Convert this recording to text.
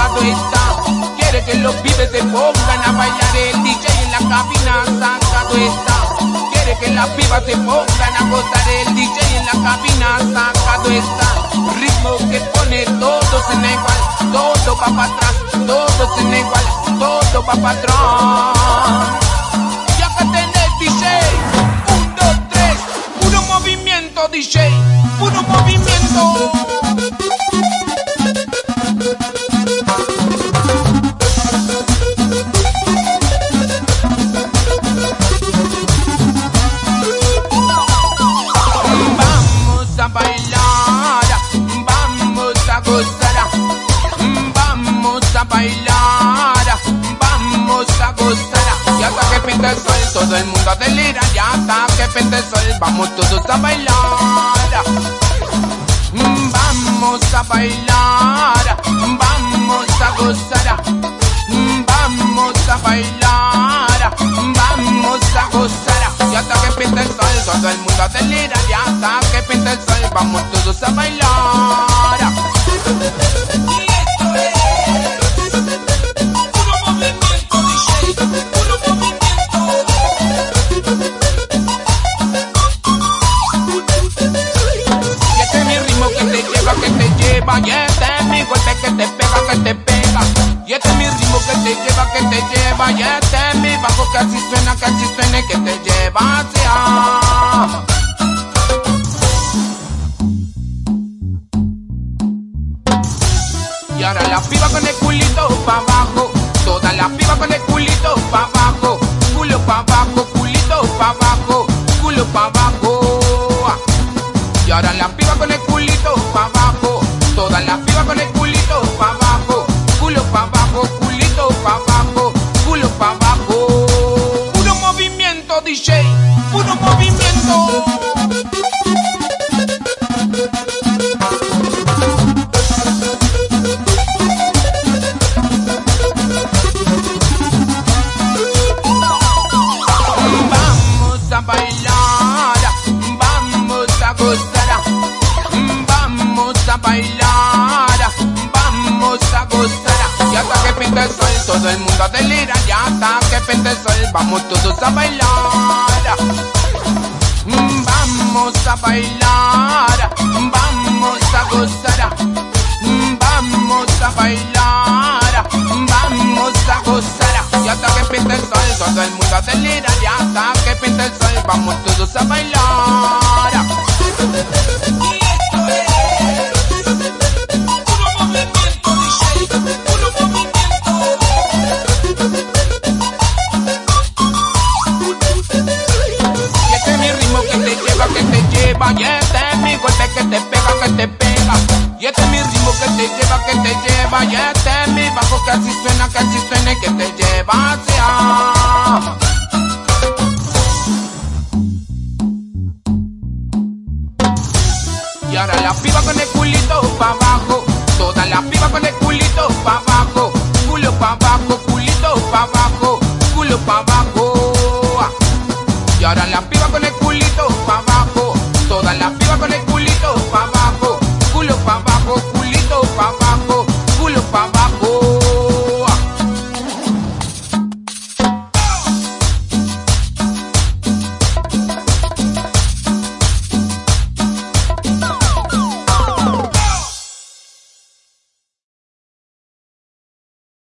sacado está. Quiere que los pibes se pongan a bailar, el DJ en la cabina sacado está. Quiere que las pibas se pongan a gozar, el DJ en la cabina sacado está. Ritmo que pone todo en igual, todo va para atrás, todo en igual, todo va para atrás. Y acá tenés DJ, 1, 2, 3, puro movimiento DJ, puro movimiento. Todo el mundo delira, ya hasta que pinte el sol, vamos todos a bailar. Vamos a bailar, vamos a gozar. Vamos a bailar, vamos a gozar. Ya hasta que pinte el sol, todo el mundo delira, ya hasta que pinte el sol, vamos todos a bailar. Y este es mi golpe que te pega, que te pega. Y este es mi ritmo que te lleva, que te lleva. Y este es mi bajo que así suena, que te lleva hacia. Y ahora la piba con el culito pa' abajo. Todas las pibas con el culito pa' abajo. Culo pa' abajo, culito pa' abajo. Culo pa' abajo. Y ahora la piba con el culito pa' abajo. Todas las pibas con el culito pa' abajo, culo pa' abajo, culito pa' abajo, culo pa' abajo. Puro movimiento DJ, puro movimiento. Vamos a bailar, vamos a gozar. Vamos a bailar, vamos a gozar. Y hasta que pinte el sol, todo el mundo delira. Ya hasta que pinte el sol, vamos todos a bailar. Vamos a bailar, vamos a gozar. Vamos a bailar, vamos a gozar. Y hasta que pinte el sol, todo el mundo delira. Ya hasta que pinte el sol, vamos todos a bailar. Y este es mi golpe que te pega, que te pega. Y este es mi ritmo que te lleva, que te lleva. Y este es mi bajo que así suena, que te lleva hacia. Y ahora la piba con el culito pa' abajo. Todas las pibas con el culito pa' abajo. Culo pa' abajo, culito pa' abajo. Culo pa' abajo. Y ahora la piba con el culito pa' abajo. Todas las pibas con el culito